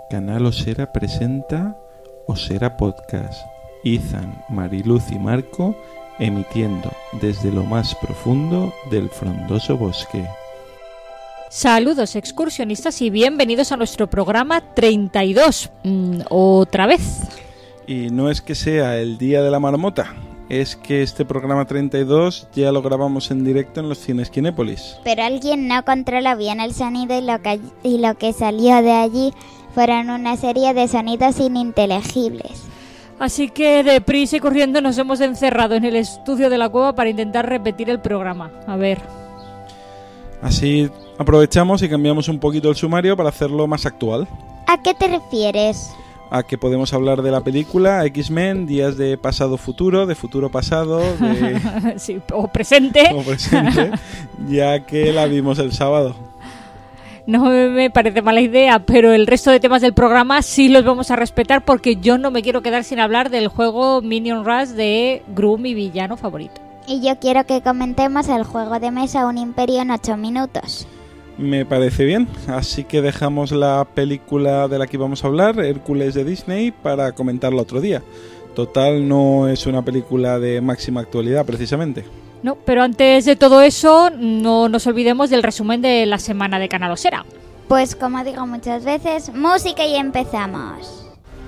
Canal Osera presenta Osera Podcast. Ethan, Mariluz y Marco emitiendo desde lo más profundo del frondoso bosque. Saludos excursionistas y bienvenidos a nuestro programa 32. Otra vez. Y no es que sea el día de la marmota, es que este programa 32 ya lo grabamos en directo en los cines Kinépolis. Pero alguien no controla bien el sonido y lo que salió de allí fueron una serie de sonidos ininteligibles. Así que deprisa y corriendo nos hemos encerrado en el estudio de la cueva para intentar repetir el programa. A ver. Así aprovechamos y cambiamos un poquito el sumario para hacerlo más actual. ¿A qué te refieres? A que podemos hablar de la película X-Men, días de pasado-futuro, de futuro-pasado, de... sí, o presente. O presente, ya que la vimos el sábado. No me parece mala idea, pero el resto de temas del programa sí los vamos a respetar porque yo no me quiero quedar sin hablar del juego Minion Rush de Gru, mi villano favorito. Y yo quiero que comentemos el juego de mesa Un Imperio en 8 minutos. Me parece bien, así que dejamos la película de la que íbamos a hablar, Hércules de Disney, para comentarla otro día. Total, no es una película de máxima actualidad, precisamente. No, pero antes de todo eso, no nos olvidemos del resumen de la semana de Canal Osera. Pues como digo muchas veces, música y empezamos.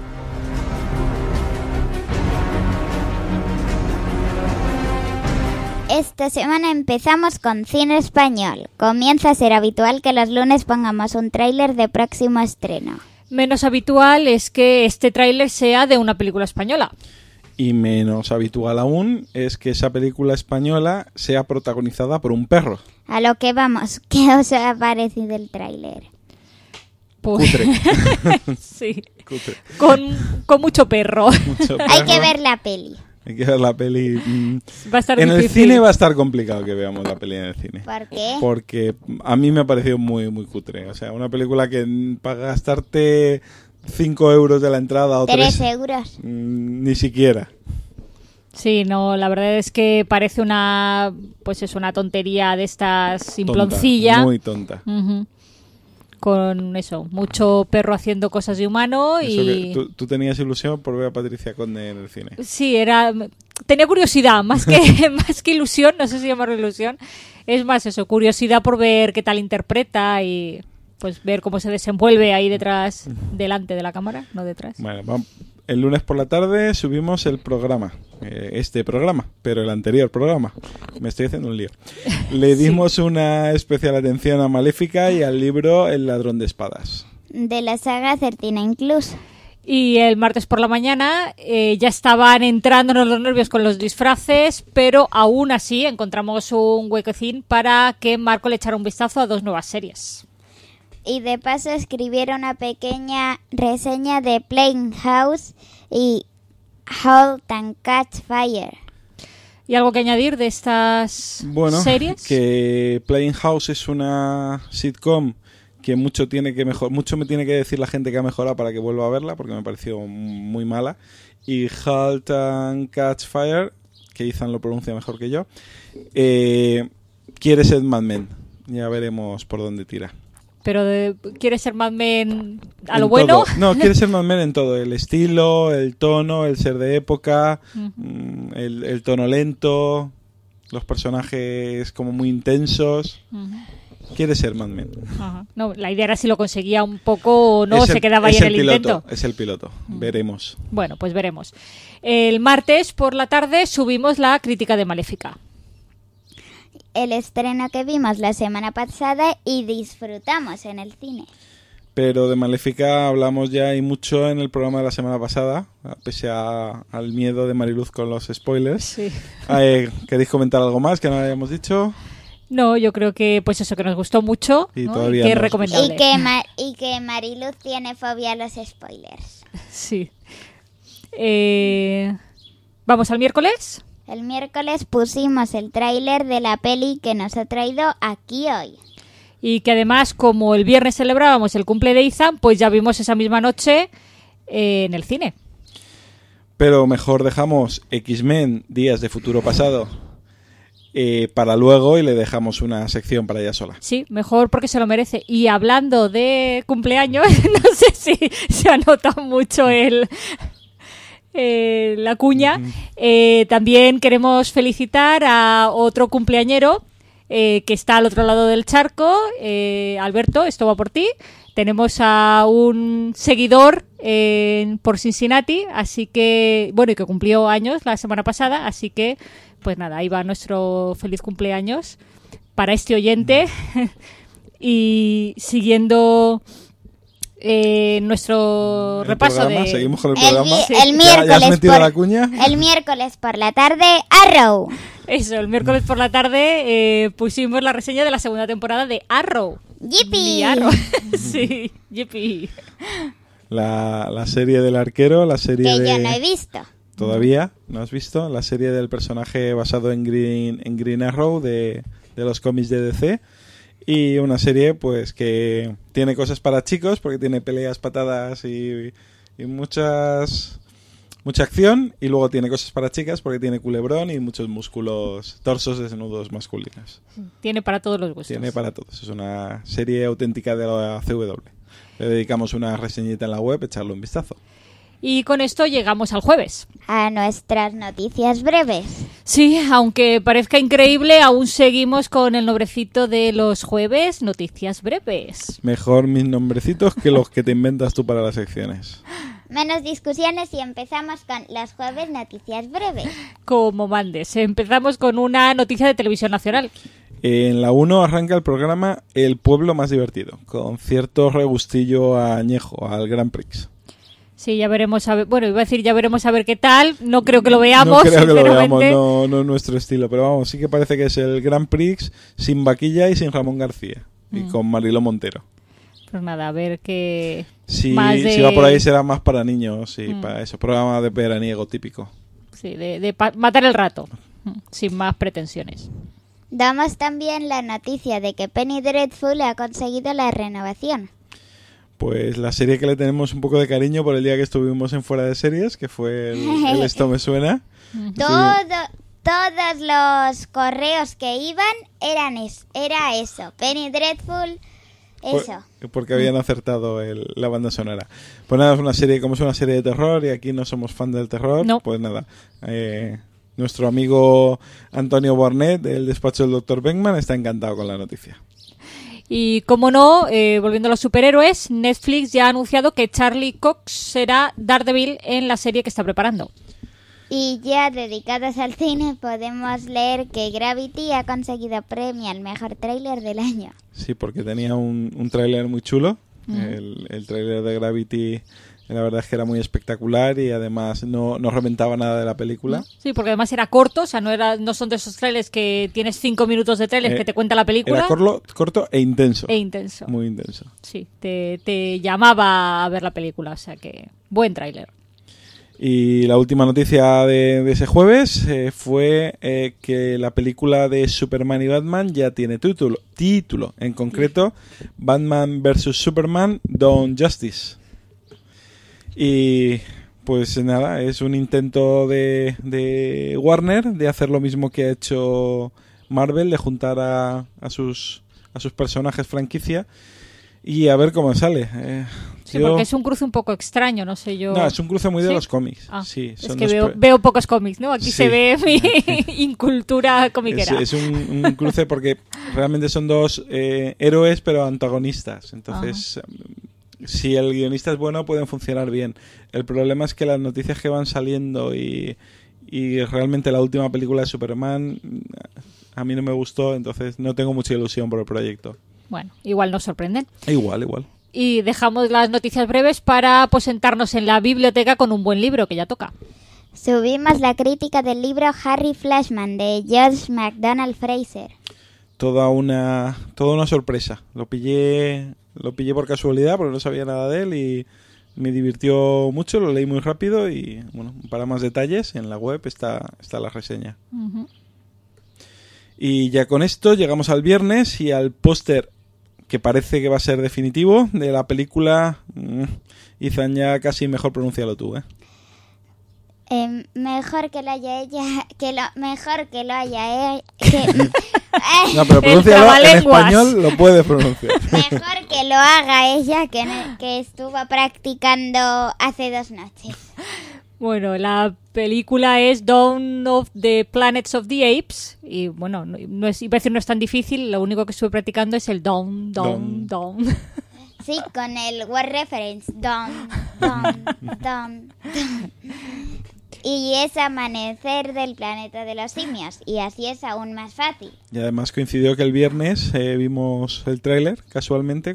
Esta semana empezamos con cine español. Comienza a ser habitual que los lunes pongamos un tráiler de próximo estreno. Menos habitual es que este tráiler sea de una película española. Y menos habitual aún es que esa película española sea protagonizada por un perro. A lo que vamos, ¿qué os ha parecido el tráiler? Pues... Cutre. sí, Cutre. Con mucho perro. Mucho perro. Hay que ver la peli. Hay que ver la peli. Va a estar en difícil. el cine va a estar complicado que veamos la peli en el cine. ¿Por qué? Porque a mí me ha parecido muy, muy cutre. O sea, una película que para gastarte 5 euros de la entrada o 3 3 euros. Ni siquiera. Sí, no, la verdad es que parece una, pues es una tontería de estas simploncilla. Tonta, muy tonta. Uh-huh. Con eso, mucho perro haciendo cosas de humano y... ¿Tú tenías ilusión por ver a Patricia Conde en el cine? Sí, tenía curiosidad, más que ilusión, no sé si llamarlo ilusión, es más eso, curiosidad por ver qué tal interpreta y pues ver cómo se desenvuelve ahí detrás, delante de la cámara, no detrás. Bueno, el lunes por la tarde subimos el programa, este programa, pero el anterior programa. Me estoy haciendo un lío. Le dimos una especial atención a Maléfica y al libro El ladrón de espadas. De la saga 13 incluso. Y el martes por la mañana ya estaban entrándonos los nervios con los disfraces, pero aún así encontramos un huequecín para que Marco le echara un vistazo a 2 nuevas series. Y de paso escribieron una pequeña reseña de Plain House y Halt and Catch Fire. ¿Y algo que añadir de estas series? Que Plain House es una sitcom que mucho me tiene que decir la gente que ha mejorado para que vuelva a verla, porque me pareció muy mala. Y Halt and Catch Fire, que Ethan lo pronuncia mejor que yo, quiere ser Mad Men. Ya veremos por dónde tira. Pero ¿quiere ser Mad Men a lo en bueno? Todo. No, quiere ser Mad Men en todo. El estilo, el tono, el ser de época, el tono lento, los personajes como muy intensos. Quiere ser Mad Men. No, la idea era si lo conseguía un poco o no, se quedaba ahí en el intento. Es el piloto, veremos. Bueno, pues veremos. El martes por la tarde subimos la crítica de Maléfica. El estreno que vimos la semana pasada y disfrutamos en el cine. Pero de Maléfica hablamos ya y mucho en el programa de la semana pasada, pese al miedo de Mariluz con los spoilers. Sí. ¿Queréis comentar algo más que no hayamos dicho? No, yo creo que pues eso, que nos gustó mucho, y ¿no? todavía y que es no recomendable. Y que Mariluz tiene fobia a los spoilers. Sí. ¿Vamos al miércoles? El miércoles pusimos el tráiler de la peli que nos ha traído aquí hoy. Y que además, como el viernes celebrábamos el cumple de Ethan, pues ya vimos esa misma noche en el cine. Pero mejor dejamos X-Men, Días de Futuro Pasado, para luego y le dejamos una sección para ella sola. Sí, mejor porque se lo merece. Y hablando de cumpleaños, no sé si se anota mucho la cuña. También queremos felicitar a otro cumpleañero que está al otro lado del charco. Alberto, esto va por ti. Tenemos a un seguidor por Cincinnati, así que, bueno, y que cumplió años la semana pasada, así que, pues nada, ahí va nuestro feliz cumpleaños para este oyente. Y siguiendo nuestro repaso programa, de... Seguimos con el programa. El miércoles, ¿Ya has metido la cuña? El miércoles por la tarde, Arrow. Eso, el miércoles por la tarde pusimos la reseña de la segunda temporada de Arrow. ¡Yipi! Mi Arrow. Sí, yipi. La serie del arquero, la serie Que de... yo no he visto. ¿Todavía no has visto? La serie del personaje basado en Green Arrow de los cómics de DC. Y una serie pues que tiene cosas para chicos porque tiene peleas, patadas y mucha acción, y luego tiene cosas para chicas porque tiene culebrón y muchos músculos, torsos desnudos masculinos. Tiene para todos los gustos. Tiene para todos. Es una serie auténtica de la CW. Le dedicamos una reseñita en la web, echarle un vistazo. Y con esto llegamos al jueves. A nuestras noticias breves. Sí, aunque parezca increíble, aún seguimos con el nombrecito de los jueves, noticias breves. Mejor mis nombrecitos que los que te inventas tú para las secciones. Menos discusiones y empezamos con los jueves noticias breves. Como mandes. Empezamos con una noticia de Televisión Nacional. En la 1 arranca el programa El Pueblo Más Divertido, con cierto regustillo añejo al Grand Prix. Sí, ya veremos a ver, bueno, iba a decir ya veremos a ver qué tal, no creo que lo veamos, no creo que lo sinceramente. veamos, no es nuestro estilo, pero vamos, sí que parece que es el Grand Prix sin Vaquilla y sin Ramón García, y con Mariló Montero. Pues nada, a ver qué... Si más de... va por ahí será más para niños y para esos programas de veraniego típico. Sí, de matar el rato, sin más pretensiones. Damos también la noticia de que Penny Dreadful ha conseguido la renovación. Pues la serie que le tenemos un poco de cariño por el día que estuvimos en Fuera de Series, que fue el Esto Me Suena. Todos los correos que iban era eso. Penny Dreadful, eso. Porque habían acertado la banda sonora. Pues nada, como es una serie de terror y aquí no somos fan del terror, no. Pues nada. Nuestro amigo Antonio Bornet, del despacho del Dr. Beckman, está encantado con la noticia. Y como no, volviendo a los superhéroes, Netflix ya ha anunciado que Charlie Cox será Daredevil en la serie que está preparando. Y ya dedicados al cine, podemos leer que Gravity ha conseguido premio al mejor tráiler del año. Sí, porque tenía un tráiler muy chulo. El tráiler de Gravity, la verdad es que era muy espectacular y además no reventaba nada de la película. Sí, porque además era corto, o sea, no son de esos trailers que tienes 5 minutos de trailer que te cuenta la película. Era corto e intenso. Muy intenso. Sí, te llamaba a ver la película, o sea que buen tráiler. Y la última noticia de ese jueves fue que la película de Superman y Batman ya tiene título. En concreto, Batman vs. Superman Dawn Justice. Y pues nada, es un intento de Warner de hacer lo mismo que ha hecho Marvel, de juntar a sus personajes franquicia y a ver cómo sale. Sí, porque es un cruce un poco extraño, no sé yo... No, es un cruce muy de los cómics. Ah, sí, es que veo pocos cómics, ¿no? Aquí se ve mi incultura comiquera. Es un cruce porque realmente son dos héroes pero antagonistas. Entonces... Si el guionista es bueno, pueden funcionar bien. El problema es que las noticias que van saliendo y realmente la última película de Superman a mí no me gustó, entonces no tengo mucha ilusión por el proyecto. Bueno, igual nos sorprenden. Igual. Y dejamos las noticias breves para sentarnos en la biblioteca con un buen libro que ya toca. Subimos la crítica del libro Harry Flashman de George MacDonald Fraser. Toda una sorpresa. Lo pillé por casualidad porque no sabía nada de él y me divirtió mucho, lo leí muy rápido y bueno, para más detalles en la web está la reseña. Uh-huh. Y ya con esto llegamos al viernes y al póster que parece que va a ser definitivo de la película. Izan, ya casi mejor pronúncialo tú, Mejor que lo haya ella, mejor que lo haya ella, No, pero pronúncialo en trabalenguas. español, lo puedes pronunciar. mejor que lo haga ella, que estuvo practicando hace 2 noches. Bueno, la película es Dawn of the Planets of the Apes. Y bueno, no es, iba a decir no es tan difícil, lo único que estuve practicando es el Dawn. Sí, con el word reference. Don. Y es amanecer del planeta de los simios. Y así es aún más fácil. Y además coincidió que el viernes vimos el tráiler casualmente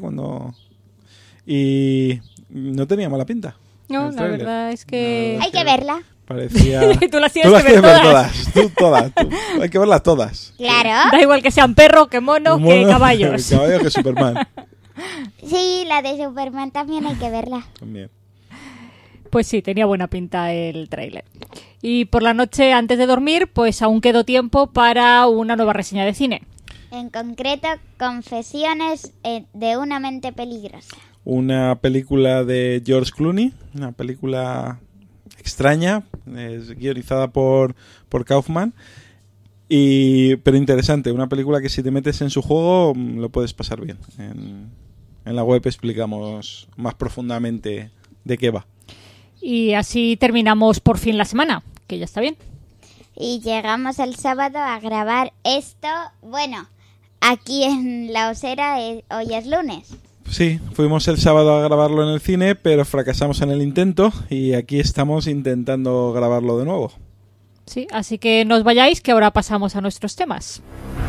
y no tenía mala pinta. No, el la tráiler. verdad es que... Hay que verla. Parecía... Tú las tienes que ver todas. Tú todas. Hay que verlas todas. Claro. Da igual que sean perro, que mono, que caballos. Caballos que Superman. Sí, la de Superman también hay que verla. También. Pues sí, tenía buena pinta el tráiler. Y por la noche, antes de dormir, pues aún quedó tiempo para una nueva reseña de cine. En concreto, Confesiones de una mente peligrosa. Una película de George Clooney, una película extraña, es guionizada por Kaufman, pero interesante, una película que si te metes en su juego lo puedes pasar bien. En la web explicamos más profundamente de qué va. Y así terminamos por fin la semana, que ya está bien. Y llegamos el sábado a grabar esto. Bueno, aquí en La Osera hoy es lunes. Sí, fuimos el sábado a grabarlo en el cine, pero fracasamos en el intento y aquí estamos intentando grabarlo de nuevo. Sí, así que no os vayáis, que ahora pasamos a nuestros temas.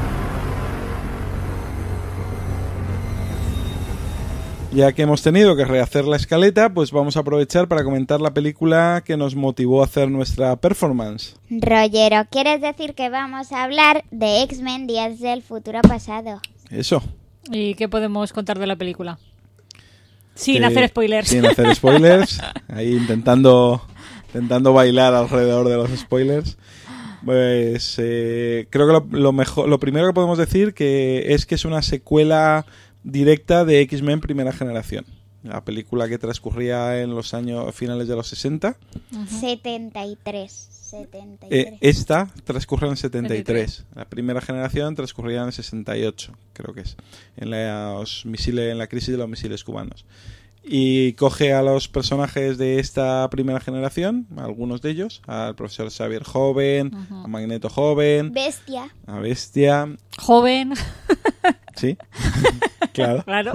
Ya que hemos tenido que rehacer la escaleta, pues vamos a aprovechar para comentar la película que nos motivó a hacer nuestra performance. Rollero, ¿quieres decir que vamos a hablar de X-Men Días del Futuro Pasado? Eso. ¿Y qué podemos contar de la película? Sin hacer spoilers. Sin hacer spoilers. Ahí intentando bailar alrededor de los spoilers. Pues creo que lo primero que podemos decir que es una secuela directa de X-Men Primera Generación. La película que transcurría en los años finales de los 60. 73. Esta transcurre en el 73. La Primera Generación transcurría en el 68, creo que es. En la crisis de los misiles cubanos. Y coge a los personajes de esta Primera Generación, algunos de ellos, al profesor Xavier joven, a Magneto joven, a Bestia, joven. Sí, claro. Claro.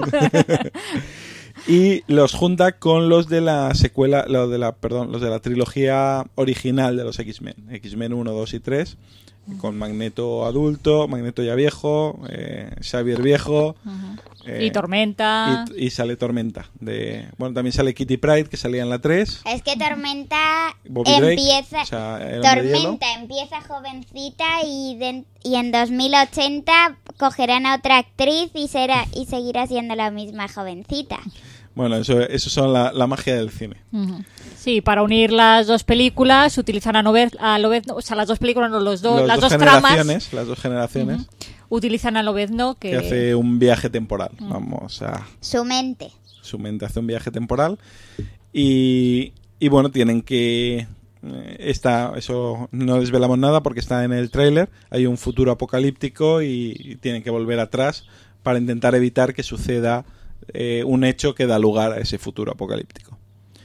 Y los junta con los de la secuela, los de la trilogía original de los X-Men. X-Men 1, 2 y 3, con Magneto adulto, Magneto ya viejo, Xavier viejo. Y Tormenta. Y sale Tormenta. También sale Kitty Pryde, que salía en la 3. Es que Tormenta empieza empieza jovencita y en 2080 cogerán a otra actriz y seguirá siendo la misma jovencita. Bueno, eso son la magia del cine. Sí, para unir las dos películas utilizan o sea, las dos películas, no, las dos tramas. Las dos generaciones. Utilizan a Lobezno que hace un viaje temporal. Su mente hace un viaje temporal y bueno, tienen que eso no desvelamos nada porque está en el tráiler. Hay un futuro apocalíptico y tienen que volver atrás para intentar evitar que suceda un hecho que da lugar a ese futuro apocalíptico.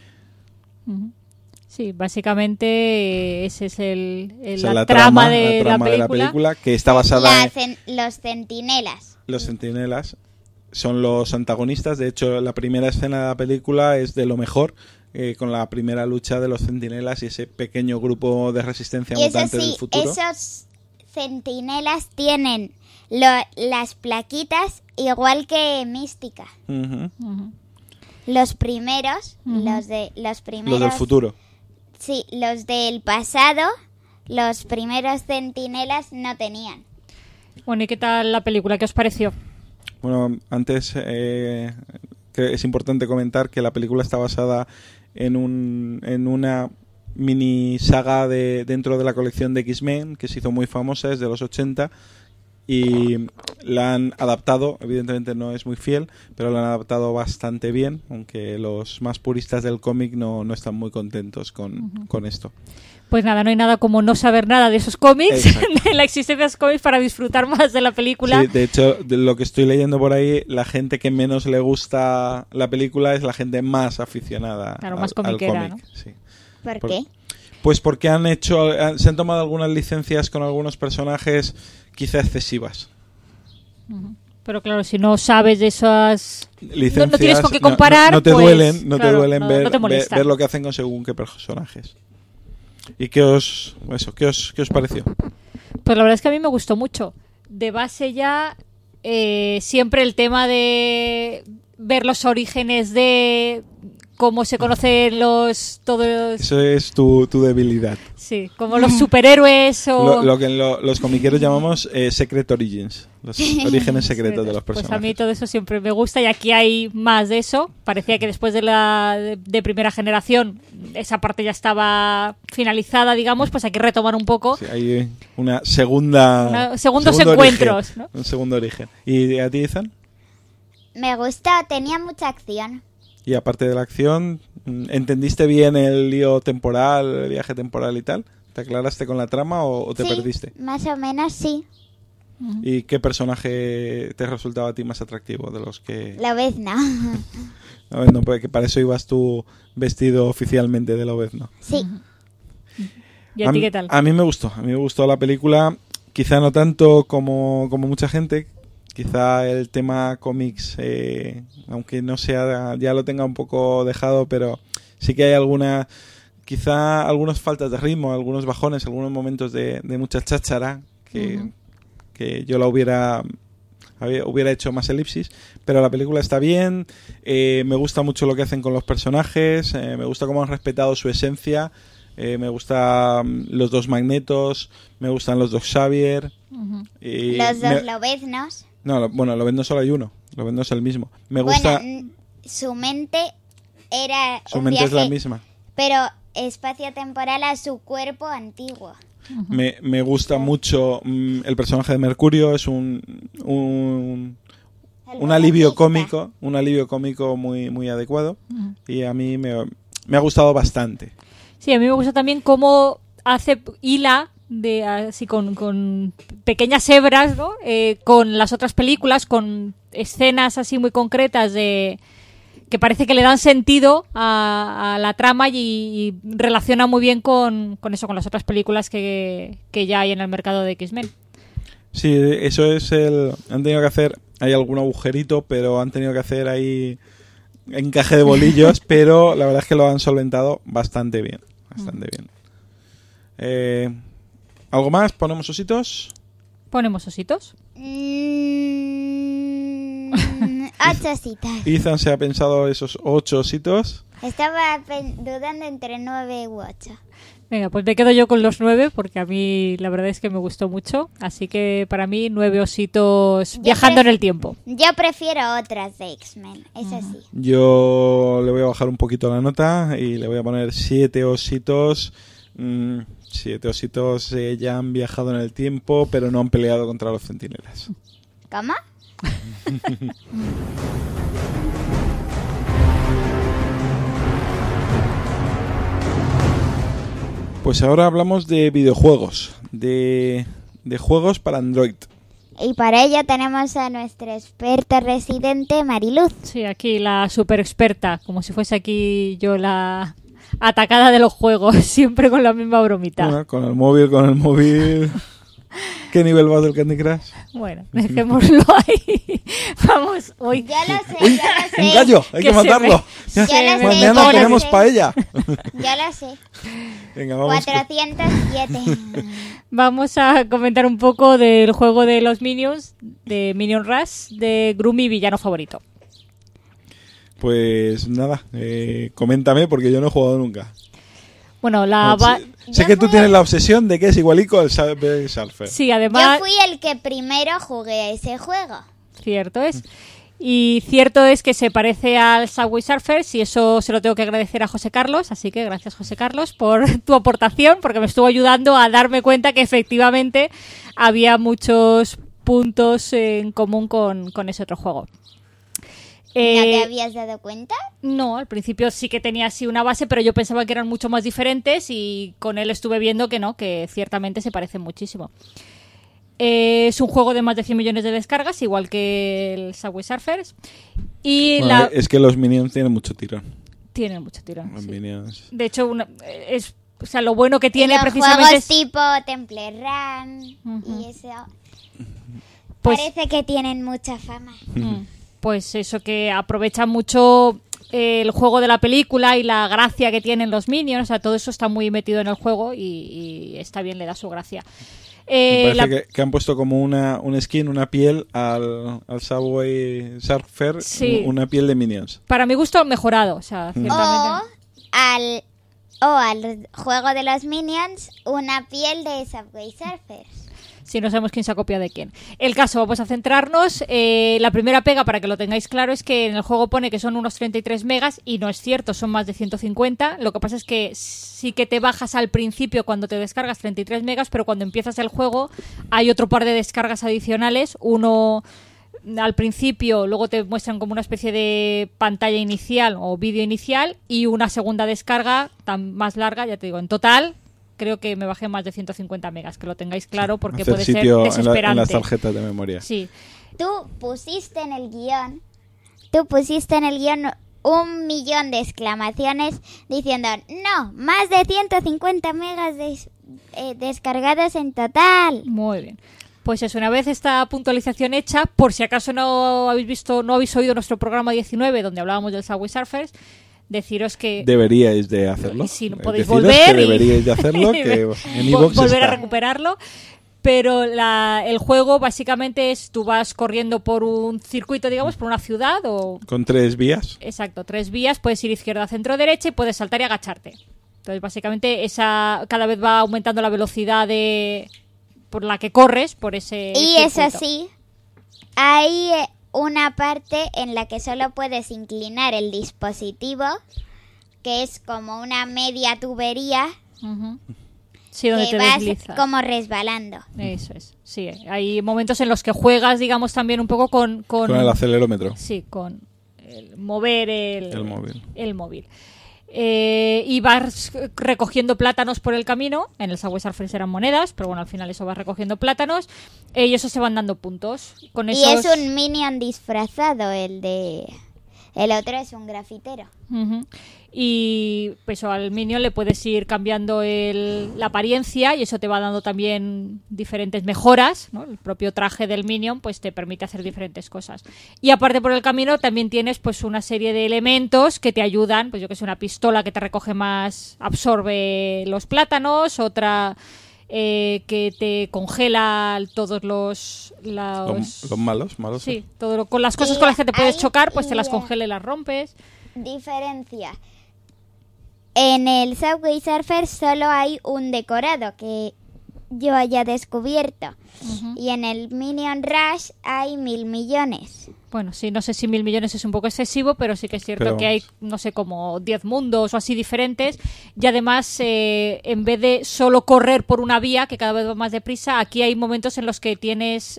Sí, básicamente ese es la trama de la película, que está basada en los centinelas. Los centinelas son los antagonistas. De hecho, la primera escena de la película es de lo mejor, con la primera lucha de los centinelas y ese pequeño grupo de resistencia mutante del futuro. Esos centinelas tienen las plaquitas igual que Mística. Los primeros, los del futuro. Sí, los del pasado, los primeros centinelas no tenían. Bueno, ¿y qué tal la película? ¿Qué os pareció? Bueno, antes que es importante comentar que la película está basada en una mini saga dentro de la colección de X-Men que se hizo muy famosa desde los 80 y la han adaptado, evidentemente no es muy fiel, pero la han adaptado bastante bien, aunque los más puristas del cómic no están muy contentos con esto. Pues nada, no hay nada como no saber nada de esos cómics, de la existencia de esos cómics para disfrutar más de la película. Sí, de hecho, de lo que estoy leyendo por ahí, la gente que menos le gusta la película es la gente más aficionada más al comiquera, cómic. ¿no? Sí. ¿Por qué? Pues porque se han tomado algunas licencias con algunos personajes quizá excesivas. Pero claro, si no sabes de esas Licencias, no tienes con qué comparar, no te pues, duelen, no claro, te duelen no te molesta. ver lo que hacen con según qué personajes. ¿Y qué os pareció? Pues la verdad es que a mí me gustó mucho. De base ya, siempre el tema de ver los orígenes de cómo se conocen todos. Eso es tu debilidad. Sí, como los superhéroes o... Lo que los comiqueros llamamos Secret Origins, los orígenes secretos de los personajes. Pues a mí todo eso siempre me gusta y aquí hay más de eso. Parecía que después de primera generación esa parte ya estaba finalizada, digamos, pues hay que retomar un poco. Sí, hay una segundos encuentros, origen, ¿no? Un segundo origen. ¿Y a ti, Ethan? Me gusta, tenía mucha acción. Y aparte de la acción, ¿entendiste bien el lío temporal, el viaje temporal y tal? ¿Te aclaraste con la trama o te perdiste? Más o menos sí. ¿Y qué personaje te resultaba a ti más atractivo de los que...? Lobezno. No, porque para eso ibas tú vestido oficialmente de Lobezno. Sí. ¿Y a ti qué tal? A mí me gustó la película, quizá no tanto como mucha gente. Quizá el tema cómics, aunque no sea, ya lo tenga un poco dejado, pero sí que hay quizá algunas faltas de ritmo, algunos bajones, algunos momentos de mucha cháchara que yo la hubiera hecho más elipsis, pero la película está bien, me gusta mucho lo que hacen con los personajes, me gusta cómo han respetado su esencia, me gustan los dos Magnetos, me gustan los dos Xavier. Los dos Lobeznos. No, Lobezno solo hay uno. Lobezno es el mismo. Me gusta... su mente era Su un mente viaje, es la misma. pero espacio-temporal a su cuerpo antiguo. Me gusta mucho el personaje de Mercurio. Es un alivio cómico. Un alivio cómico muy, muy adecuado. Y a mí me ha gustado bastante. Sí, a mí me gusta también cómo hila así con pequeñas hebras, ¿no? Con las otras películas, con escenas así muy concretas que parece que le dan sentido a la trama y relaciona muy bien con eso, con las otras películas que ya hay en el mercado de X-Men. Sí, eso es han tenido que hacer, hay algún agujerito, pero han tenido que hacer ahí encaje de bolillos, pero la verdad es que lo han solventado bastante bien. ¿Algo más? ¿Ponemos ositos? ¿Ponemos ositos? 8 ositos. Ethan se ha pensado esos 8 ositos. Estaba dudando entre 9 u 8. Venga, pues me quedo yo con los 9 porque a mí la verdad es que me gustó mucho. Así que para mí 9 ositos viajando en el tiempo. Yo prefiero otras de X-Men, eso sí. Yo le voy a bajar un poquito la nota y le voy a poner 7 ositos. 7 ositos ya han viajado en el tiempo, pero no han peleado contra los centinelas. ¿Cómo? Pues ahora hablamos de videojuegos, de juegos para Android. Y para ello tenemos a nuestra experta residente, Mariluz. Sí, aquí la super experta, como si fuese aquí yo la atacada de los juegos, siempre con la misma bromita. Bueno, con el móvil. ¿Qué nivel vas del Candy Crush? Bueno, dejémoslo ahí. Vamos, hoy. Ya lo sé, ¡Uy! ya lo sé. ¡Un gallo! ¡Hay que matarlo! Ya lo sé. Mañana ya tenemos lo sé. paella. Ya lo sé. Venga, vamos. 407. Vamos a comentar un poco del juego de los Minions, de Minion Rush, de Gru, mi villano favorito. Pues nada, coméntame porque yo no he jugado nunca. Bueno, sé que tú tienes la obsesión de que es igualico al Subway Surfer. Sí, además... Yo fui el que primero jugué a ese juego. Cierto es. Y cierto es que se parece al Subway Surfers y eso se lo tengo que agradecer a José Carlos. Así que gracias, José Carlos, por tu aportación, porque me estuvo ayudando a darme cuenta que efectivamente había muchos puntos en común con ese otro juego. ¿No te habías dado cuenta? No, al principio sí que tenía así una base, pero yo pensaba que eran mucho más diferentes y con él estuve viendo que no, que ciertamente se parecen muchísimo. Es un juego de más de 100 millones de descargas, igual que el Subway Surfers. Y Bueno, es que los Minions tienen mucho tirón. Tienen mucho tirón. Los Sí. Minions. De hecho, o sea, lo bueno que tiene Los precisamente juegos es... tipo Temple Run Ujú. y eso. Pues- Parece que tienen mucha fama. Pues eso, que aprovecha mucho el juego de la película y la gracia que tienen los Minions. O sea, todo eso está muy metido en el juego y está bien, le da su gracia. Me parece que han puesto como un skin, una piel al Subway Surfer, Sí. una piel de Minions. Para mi gusto, mejorado. O sea, ciertamente. O al juego de los Minions, una piel de Subway Surfers. Si no sabemos quién se ha copiado de quién. El caso, vamos a centrarnos. La primera pega, para que lo tengáis claro, es que en el juego pone que son unos 33 megas y no es cierto, son más de 150. Lo que pasa es que sí que te bajas al principio cuando te descargas 33 megas, pero cuando empiezas el juego hay otro par de descargas adicionales. Uno al principio, luego te muestran como una especie de pantalla inicial o vídeo inicial y una segunda descarga más larga, ya te digo, en total... Creo que me bajé más de 150 megas, que lo tengáis claro, porque Hacer puede ser sitio desesperante. en las tarjetas de memoria. Sí, Tú pusiste en el guión 1.000.000 de exclamaciones diciendo, no, más de 150 megas descargados en total. muy bien. Pues eso, una vez esta puntualización hecha, por si acaso no habéis oído nuestro programa 19, donde hablábamos del Subway Surfers, deciros que... Deberíais de hacerlo. Sí, no podéis Deciros volver que y- deberíais de hacerlo, que en iVoox volver a está. recuperarlo. Pero el juego básicamente es, tú vas corriendo por un circuito, digamos, por una ciudad o... Con 3 vías. Exacto, 3 vías, puedes ir izquierda, centro, derecha y puedes saltar y agacharte. Entonces, básicamente, cada vez va aumentando la velocidad por la que corres por ese Y circuito. eso sí, hay una parte en la que solo puedes inclinar el dispositivo, que es como una media tubería, Ujú. Sí, donde que te vas deslizas. como resbalando. Eso es, sí. Hay momentos en los que juegas, digamos, también un poco con Con el acelerómetro. Sí, con mover El móvil. el móvil. Y vas recogiendo plátanos por el camino. En el Subway Surfers eran monedas, pero bueno, al final eso vas recogiendo plátanos y eso se van dando puntos. Con Y esos... es un Minion disfrazado, el otro es un grafitero. Ujú. Y pues al Minion le puedes ir cambiando la apariencia y eso te va dando también diferentes mejoras, ¿no? El propio traje del Minion pues te permite hacer diferentes cosas. Y aparte por el camino también tienes pues una serie de elementos que te ayudan, pues yo que sé, una pistola que te recoge más, absorbe los plátanos, otra que te congela todos los malos. sí, con las cosas Y con las que te puedes hay- chocar, pues te las y- congela y las rompes. Diferencia. En el Subway Surfer solo hay un decorado que yo haya descubierto. Ujú. Y en el Minion Rush hay 1.000.000.000. Bueno, sí, no sé si 1.000 millones es un poco excesivo, pero sí que es cierto Pero que hay, no sé, como 10 mundos o así diferentes. Y además, en vez de solo correr por una vía, que cada vez va más deprisa, aquí hay momentos en los que tienes...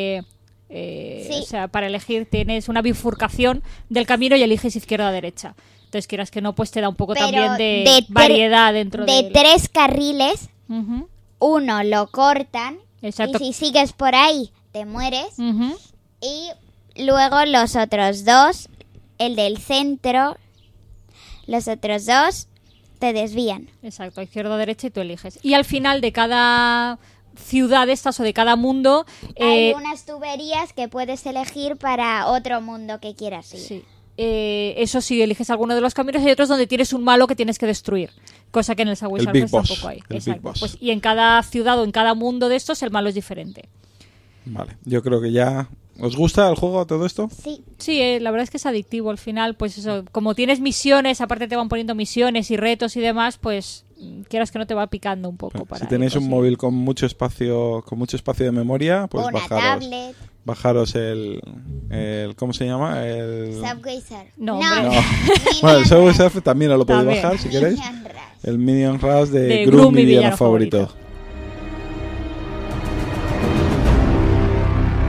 O sea, para elegir tienes una bifurcación del camino y eliges izquierda o derecha. Entonces, quieras que no, pues te da un poco Pero también de de variedad dentro de del... 3 carriles, Ujú, uno lo cortan. exacto. Y si sigues por ahí, te mueres. Ujú. Y luego los otros dos, el del centro, los otros dos te desvían. Exacto, izquierda o derecha y tú eliges. Y al final de cada ciudad de estas o de cada mundo... Hay unas tuberías que puedes elegir para otro mundo que quieras ir. Sí. Eso sí, eliges alguno de los caminos y hay otros donde tienes un malo que tienes que destruir. Cosa que en el Subway El Surfers Big Boss, tampoco hay. el Exacto. Big Boss. Pues, y en cada ciudad o en cada mundo de estos el malo es diferente. Vale, yo creo que ya... ¿Os gusta el juego, todo esto? Sí. Sí, la verdad es que es adictivo al final. Pues eso, como tienes misiones, aparte te van poniendo misiones y retos y demás, pues quieras que no te va picando un poco. Para Si tenéis ir un así. móvil con mucho espacio de memoria, pues Una tablet. bajaros el ¿cómo se llama? El Subway Surf. No, no. hombre. Bueno, el Subway Surf también lo podéis También. bajar si queréis. Minion Rush. El Minion Rush de De Gru, Gru, mi villano favorito.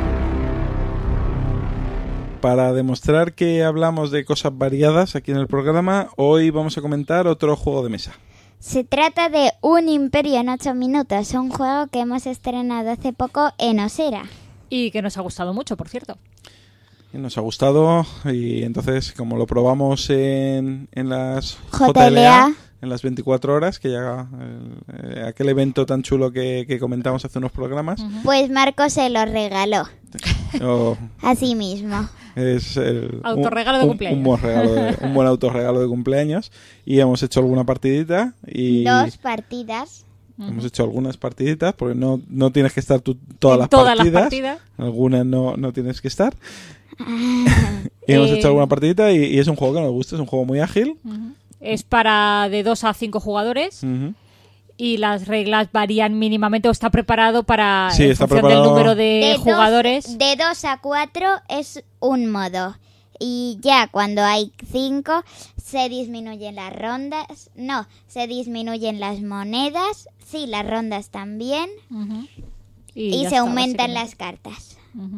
para demostrar que hablamos de cosas variadas aquí en el programa, hoy vamos a comentar otro juego de mesa. Se trata de Un Imperio en 8 minutos, un juego que hemos estrenado hace poco en Osera. Y que nos ha gustado mucho, por cierto. Y nos ha gustado y entonces como lo probamos en las JLA, en las 24 horas, que ya aquel evento tan chulo que comentamos hace unos programas. Pues Marco se lo regaló Oh, a sí mismo. es Autorregalo de cumpleaños. Un buen autorregalo de cumpleaños. Y hemos hecho alguna partidita. Y 2 partidas. hemos hecho algunas partiditas, porque no tienes que estar tú todas las todas partidas. las partidas. Algunas no tienes que estar. Y hemos hecho alguna partidita y es un juego que nos gusta, es un juego muy ágil. Es para de 2 a 5 jugadores. Y las reglas varían mínimamente o está preparado para Sí, en está función preparado. del número de jugadores. De 2 a 4 es un modo. Y ya cuando hay 5 se disminuyen las rondas. No, se disminuyen las monedas. Sí, las rondas también. Y ya se está, aumentan básicamente. las cartas.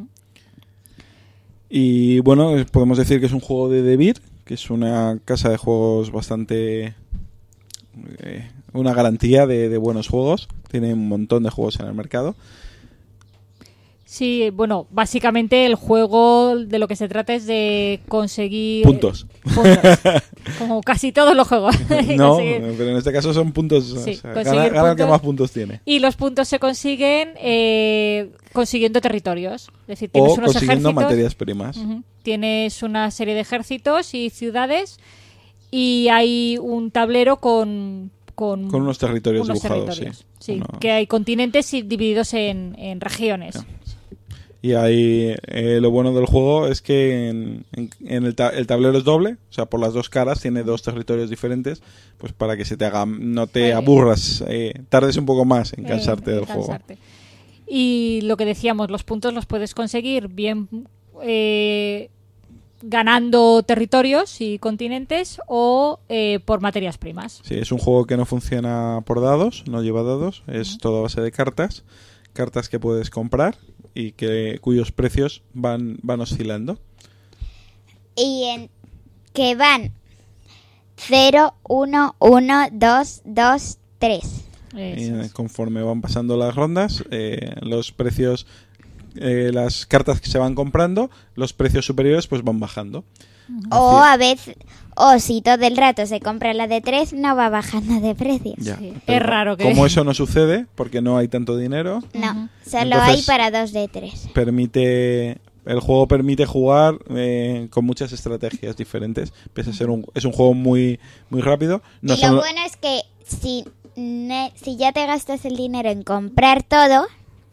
Y bueno, podemos decir que es un juego de Devir, que es una casa de juegos bastante... una garantía de buenos juegos. Tiene un montón de juegos en el mercado. Sí, bueno, básicamente el juego de lo que se trata es de conseguir... Puntos. Como casi todos los juegos. No, Conseguir- pero en este caso son puntos. Sí, o sea, conseguir gana el que puntos. más puntos tiene. Y los puntos se consiguen consiguiendo territorios. Es decir, tienes O unos consiguiendo ejércitos. materias primas. Tienes una serie de ejércitos y ciudades y hay un tablero con unos territorios unos dibujados, territorios. sí. Sí, que hay continentes divididos en regiones. Y ahí lo bueno del juego es que el tablero es doble, o sea, por las dos caras tiene 2 territorios diferentes, pues para que se te haga, no te aburras, tardes un poco más en cansarte del juego. Y lo que decíamos, los puntos los puedes conseguir bien ganando territorios y continentes o por materias primas. Sí, es un juego que no funciona por dados, no lleva dados, es todo a base de cartas que puedes comprar y cuyos precios van oscilando. Y que van 0, 1, 1, 2, 2, 3. Y conforme van pasando las rondas, los precios, las cartas que se van comprando, los precios superiores pues van bajando. O a veces, o si todo el rato se compra la de 3, no va bajando de precios. Ya, Sí, pero es raro que... como eso no sucede, porque no hay tanto dinero, No, solo Entonces- hay para 2 de 3. el juego permite jugar con muchas estrategias diferentes. Pese a ser es un juego muy, muy rápido. No Y lo son- bueno es que si ya te gastas el dinero en comprar todo,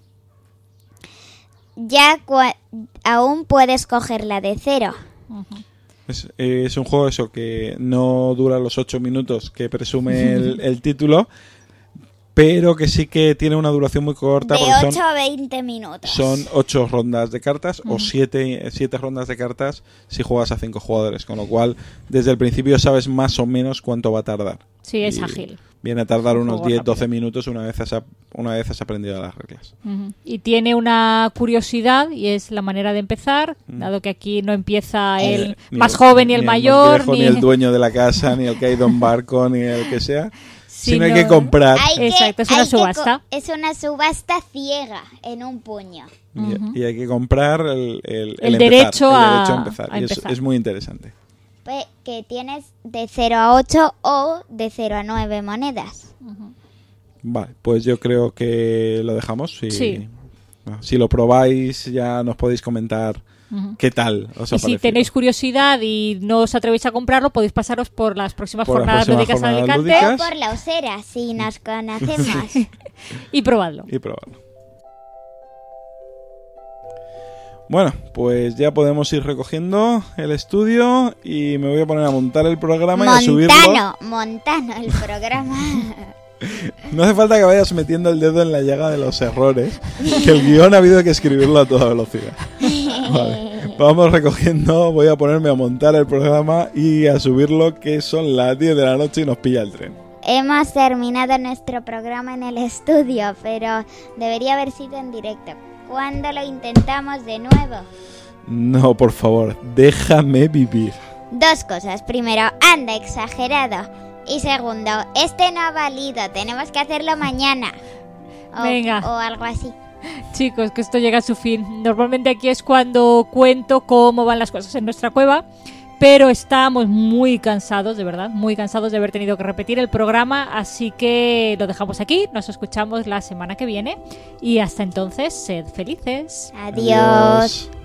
ya aún puedes coger la de 0. Es un juego eso que no dura los 8 minutos que presume el título, pero que sí que tiene una duración muy corta. De porque 8 a 20 minutos. son 8 rondas de cartas o 7 rondas de cartas si juegas a 5 jugadores, con lo cual desde el principio sabes más o menos cuánto va a tardar. Sí, es Y ágil. Viene a tardar Un unos juego 10-12 rápido. minutos una vez has aprendido las reglas. Y tiene una curiosidad y es la manera de empezar, dado que aquí no empieza el Ni más el- joven ni el más mayor, viejo, ni el dueño de la casa, ni el que ha ido en barco, ni el que sea. Sino hay Sino- que comprar. Exacto, es una subasta. Es una subasta ciega en un puño. Y hay que comprar el empezar, derecho el a- derecho a empezar. a Y empezar. es muy interesante. Que tienes de 0 a 8 o de 0 a 9 monedas. Vale, pues yo creo que lo dejamos. Sí. Si lo probáis ya nos podéis comentar qué tal os ha Y si parecido. tenéis curiosidad y no os atrevéis a comprarlo, podéis pasaros por las próximas Por las jornadas próximas lúdicas en jornadas Alicante lúdicas. O por la Osera, si nos conocemos. y probadlo. Y probarlo. Bueno, pues ya podemos ir recogiendo el estudio y me voy a poner a montar el programa y a subirlo. Montano el programa. No hace falta que vayas metiendo el dedo en la llaga de los errores, que el guión ha habido que escribirlo a toda velocidad. Vale, vamos recogiendo, voy a ponerme a montar el programa y a subirlo, que son las 10 de la noche y nos pilla el tren. Hemos terminado nuestro programa en el estudio, pero debería haber sido en directo. ¿Cuándo lo intentamos de nuevo? No, por favor, déjame vivir. 2 cosas. Primero, anda, exagerado. Y segundo, este no ha valido, tenemos que hacerlo mañana. Venga. O algo así. Chicos, que esto llega a su fin. Normalmente aquí es cuando cuento cómo van las cosas en nuestra cueva, pero estamos muy cansados, de verdad, muy cansados de haber tenido que repetir el programa, así que lo dejamos aquí, nos escuchamos la semana que viene y hasta entonces, sed felices. Adiós.